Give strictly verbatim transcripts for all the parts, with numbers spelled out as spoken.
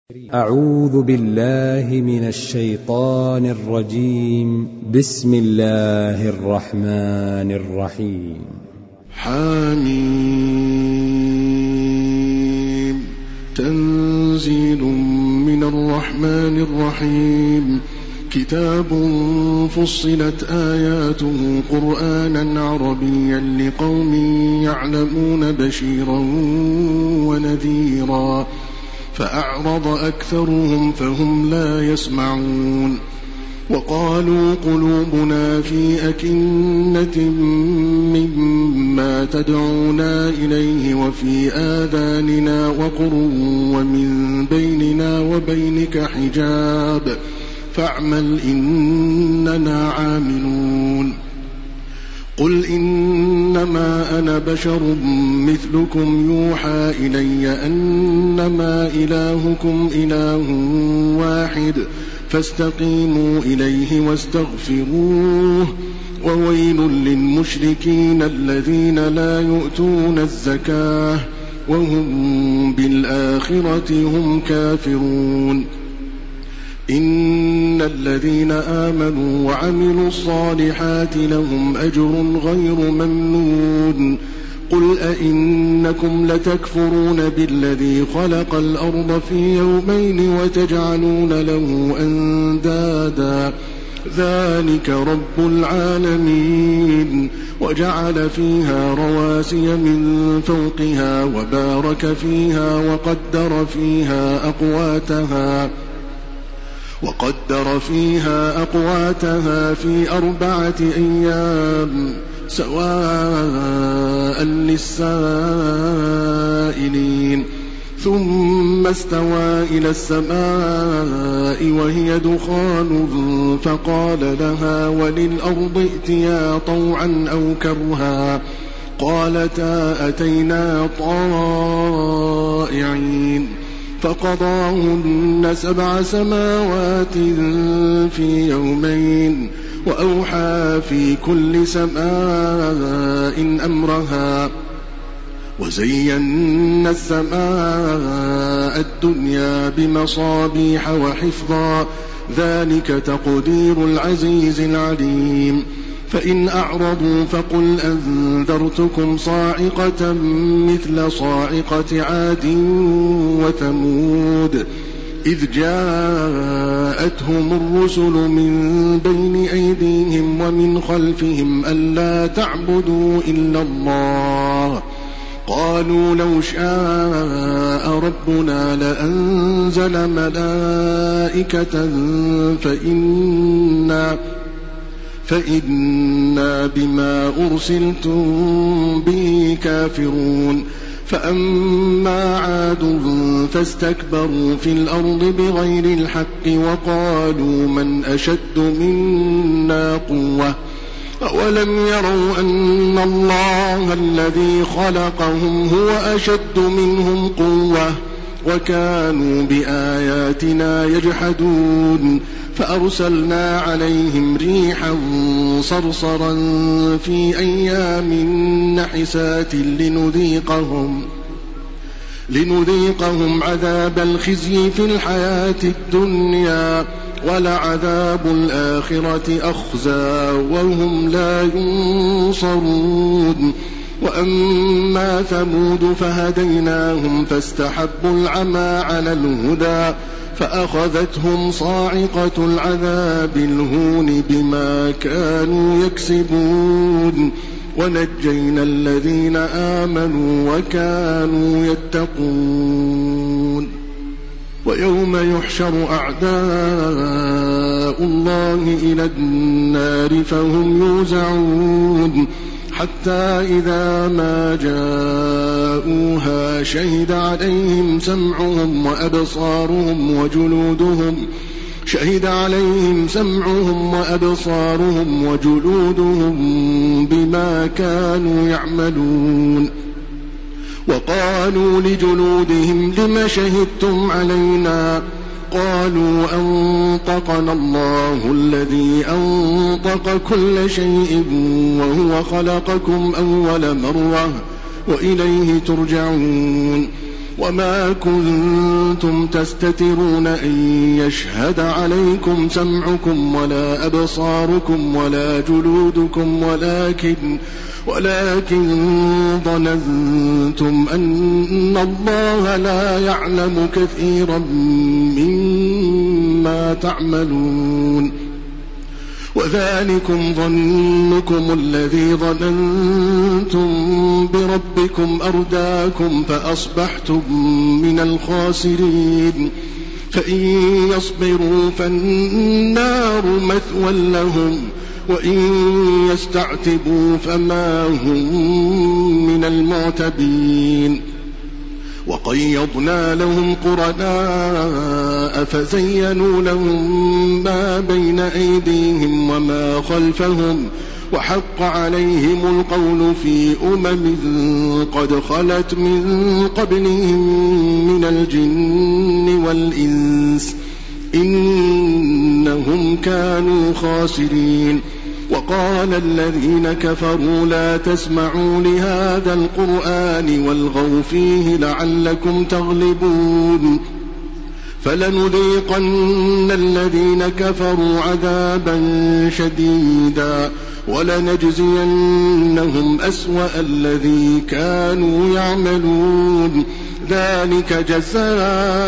أعوذ بالله من الشيطان الرجيم. بسم الله الرحمن الرحيم. حميم. تنزيل من الرحمن الرحيم. كتاب فصلت آياته قرآنا عربيا لقوم يعلمون بشيرا ونذيرا فأعرض أكثرهم فهم لا يسمعون. وقالوا قلوبنا في أكنة مما تدعونا إليه وفي آذاننا وقر ومن بيننا وبينك حجاب فاعمل إننا عاملون. قل إنما أنا بشر مثلكم يوحى إلي أنما إلهكم إله واحد فاستقيموا إليه واستغفروه. وويل للمشركين الذين لا يؤتون الزكاة وهم بالآخرة هم كافرون. إن الذين آمنوا وعملوا الصالحات لهم أجر غير ممنون. قل أئنكم لتكفرون بالذي خلق الأرض في يومين وتجعلون له أندادا ذلك رب العالمين. وجعل فيها رواسي من فوقها وبارك فيها وقدر فيها أقواتها وقدر فيها أقواتها في أربعة أيام سواء للسائلين. ثم استوى إلى السماء وهي دخان فقال لها وللأرض ائتيا طوعا أو كرها قالتا أتينا طائعين. فقضاهن سبع سماوات في يومين وأوحى في كل سماء أمرها. وزينا السماء الدنيا بمصابيح وحفظا ذلك تقدير العزيز العليم. فإن أعرضوا فقل أنذرتكم صاعقة مثل صاعقة عاد وثمود إذ جاءتهم الرسل من بين أيديهم ومن خلفهم ألا تعبدوا إلا الله قالوا لو شاء ربنا لأنزل ملائكة فإنا فإنا بما أرسلتم به كافرون. فأما عاد فاستكبروا في الأرض بغير الحق وقالوا من أشد منا قوة أولم يروا أن الله الذي خلقهم هو أشد منهم قوة وكانوا بآياتنا يجحدون. فأرسلنا عليهم ريحا صرصرا في أيام نحسات لنذيقهم لنذيقهم عذاب الخزي في الحياة الدنيا ولعذاب الآخرة أخزى وهم لا ينصرون. وأما ثمود فهديناهم فاستحبوا العمى على الهدى فأخذتهم صاعقة العذاب الهون بما كانوا يكسبون. ونجينا الذين آمنوا وكانوا يتقون. ويوم يحشر أعداء الله إلى النار فهم يوزعون حتى إذا ما جاءوها شهد عليهم سمعهم وأبصارهم وجلودهم شهد عليهم سمعهم وأبصارهم وجلودهم بما كانوا يعملون. وقالوا لجلودهم لم شهدتم علينا قالوا أنطقنا الله الذي أنطق كل شيء وهو خلقكم أول مرة وإليه ترجعون. وما كنتم تستترون أن يشهد عليكم سمعكم ولا أبصاركم ولا جلودكم ولكن, ولكن ظننتم أن الله لا يعلم كثيرا مما تعملون. وذلكم ظنكم الذي ظننتم بربكم أرداكم فأصبحتم من الخاسرين. فإن يصبروا فالنار مثوى لهم وإن يستعتبوا فما هم من المعتبين. وقيضنا لهم قرناء فزينوا لهم ما بين أيديهم وما خلفهم وحق عليهم القول في أمم قد خلت من قبلهم من الجن والإنس إنهم كانوا خاسرين. وقال الذين كفروا لا تسمعوا لهذا القرآن والغوا فيه لعلكم تغلبون. فلنذيقن الذين كفروا عذابا شديدا ولنجزينهم أسوأ الذي كانوا يعملون. ذلك جزاء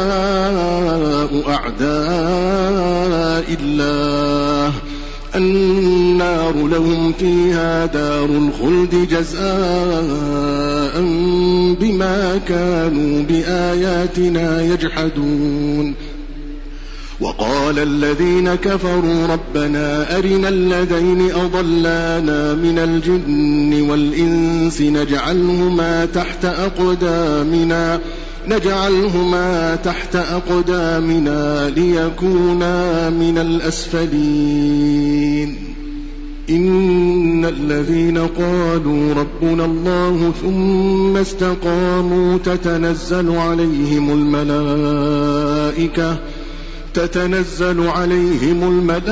أعداء الله النار لهم فيها دار الخلد جزاء بما كانوا بآياتنا يجحدون. وقال الذين كفروا ربنا أرنا الذين أضلانا من الجن والإنس نجعلهما تحت أقدامنا نجعلهما تحت أقدامنا ليكونا من الأسفلين. إن الذين قالوا ربنا الله ثم استقاموا تتنزل عليهم الملائكة تتنزل عليهم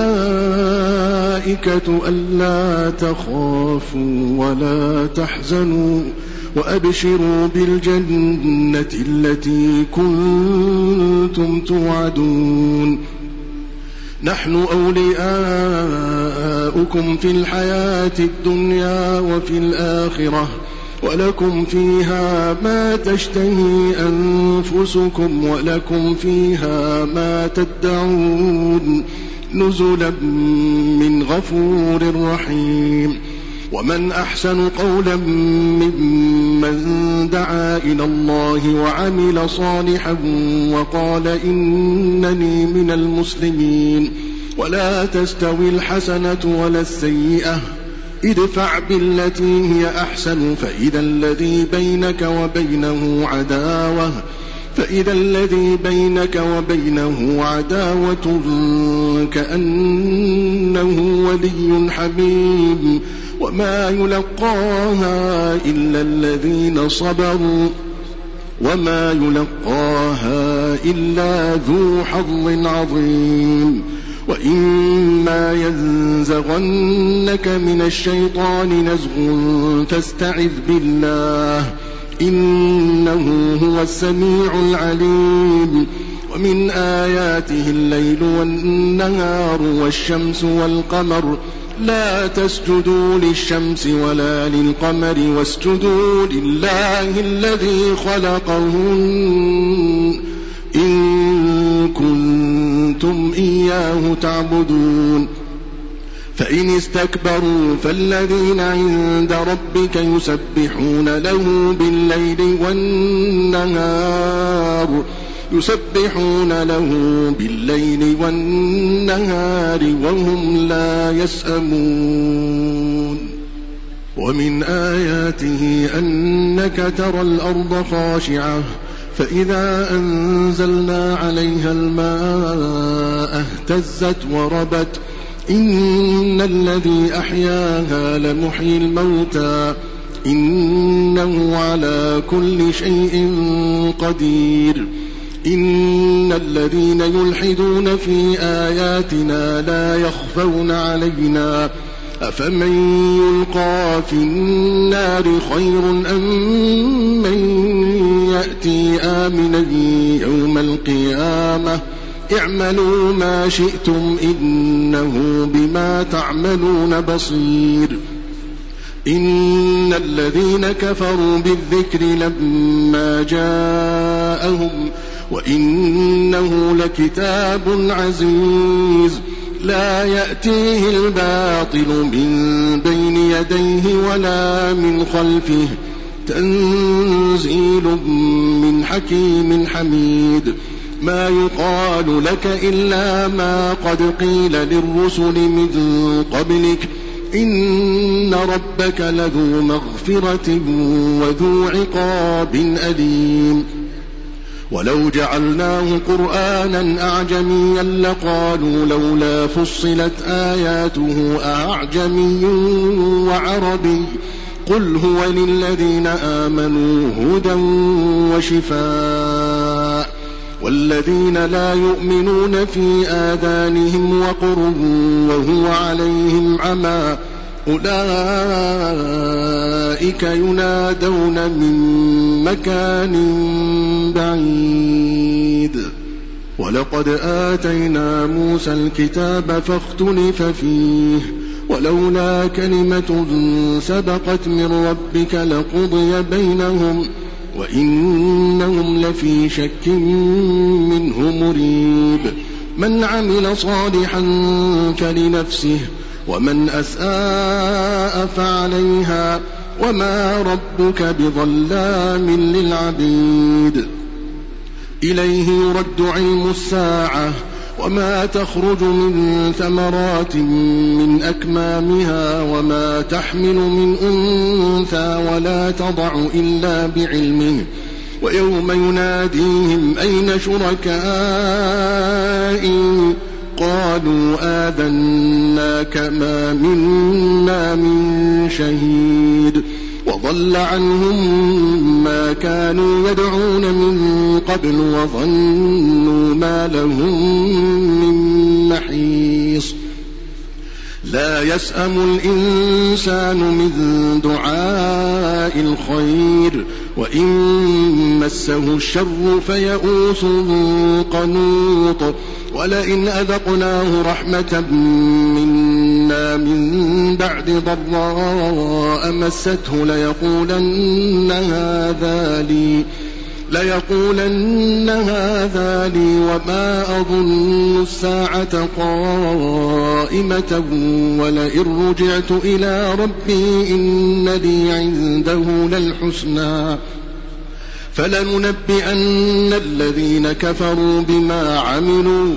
الملائكة ألا تخافوا ولا تحزنوا وأبشروا بالجنة التي كنتم توعدون. نحن أولياؤكم في الحياة الدنيا وفي الآخرة ولكم فيها ما تشتهي أنفسكم ولكم فيها ما تدعون نزلا من غفور رحيم. ومن أحسن قولا ممن دعا إلى الله وعمل صالحا وقال إنني من المسلمين. ولا تستوي الحسنة ولا السيئة ادفع بالتي هي أحسن فإذا الذي بينك وبينه عداوة فإذا الذي بينك وبينه عداوة كأنه ولي حميم. وما يلقاها إلا الذين صبروا وما يلقاها إلا ذو حظ عظيم. وإما ينزغنك من الشيطان نزغ فاستعذ بالله إنه هو السميع العليم. ومن آياته الليل والنهار والشمس والقمر لا تسجدوا للشمس ولا للقمر واسجدوا لله الذي خلقهن إن كنتم إياه تعبدون. فإن استكبروا فالذين عند ربك يسبحون له بالليل والنهار يسبحون له بالليل والنهار وهم لا يسأمون. ومن آياته أنك ترى الأرض خاشعة فإذا أنزلنا عليها الماء اهتزت وربت إن الذي أحياها لمحيي الموتى إنه على كل شيء قدير. إن الذين يلحدون في آياتنا لا يخفون علينا أفمن يلقى في النار خير أم من يأتي آمنا يوم القيامة اعملوا ما شئتم إنه بما تعملون بصير إن الذين كفروا بالذكر لما جاءهم وإنه لكتاب عزيز لا يأتيه الباطل من بين يديه ولا من خلفه تنزيل من حكيم حميد ما يقال لك إلا ما قد قيل للرسل من قبلك إن ربك لذو مغفرة وذو عقاب أليم ولو جعلناه قرآنا أعجميا لقالوا لولا فصلت آياته أعجمي وعربي قل هو للذين آمنوا هدى وشفاء والذين لا يؤمنون في آذانهم وقر وهو عليهم عمى أولئك ينادون من مكان بعيد ولقد آتينا موسى الكتاب فاختلف فيه ولولا كلمة سبقت من ربك لقضي بينهم وإنهم لفي شك منه مريب من عمل صالحا فلنفسه ومن أساء فعليها وما ربك بظلام للعبيد إليه يرد علم الساعة وما تخرج من ثمرات من أكمامها وما تحمل من أنثى ولا تضع إلا بعلمه ويوم يناديهم أين شركائي قالوا آذناك ما منا من شهيد وضل عنهم ما كانوا يدعون من قبل وظنوا ما لهم من محيص لا يسأم الإنسان من دعاء الخير وإن مسه الشر فيئوس قنوط ولئن أذقناه رحمة منا من بعد ضراء مسته ليقولن هذا لي ليقولن هذا لي وما أظن الساعة قائمة ولئن رجعت إلى ربي إن لي عنده للحسنى فلننبئن الذين كفروا بما عملوا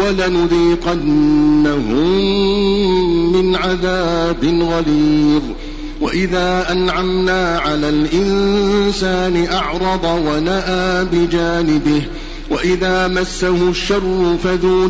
ولنذيقنهم من عذاب غليظ وإذا أنعمنا على الإنسان أعرض ونأى بجانبه وإذا مسه الشر فذو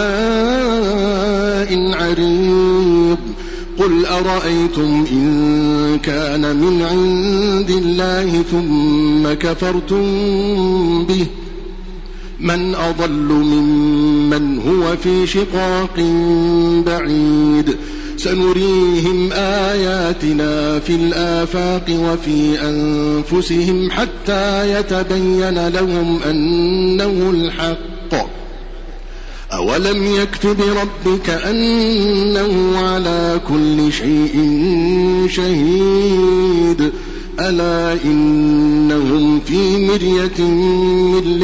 دعاء عريض قل أرأيتم إن كان من عند الله ثم كفرتم به من أضل ممن هو في شقاق بعيد سنريهم آياتنا في الآفاق وفي أنفسهم حتى يتبين لهم أنه الحق أولم يكف بربك أنه على كل شيء شهيد ألا إنهم في مرية من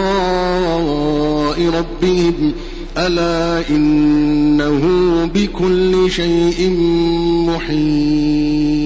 لقاء ربهم ألا إنه بكل شيء محيط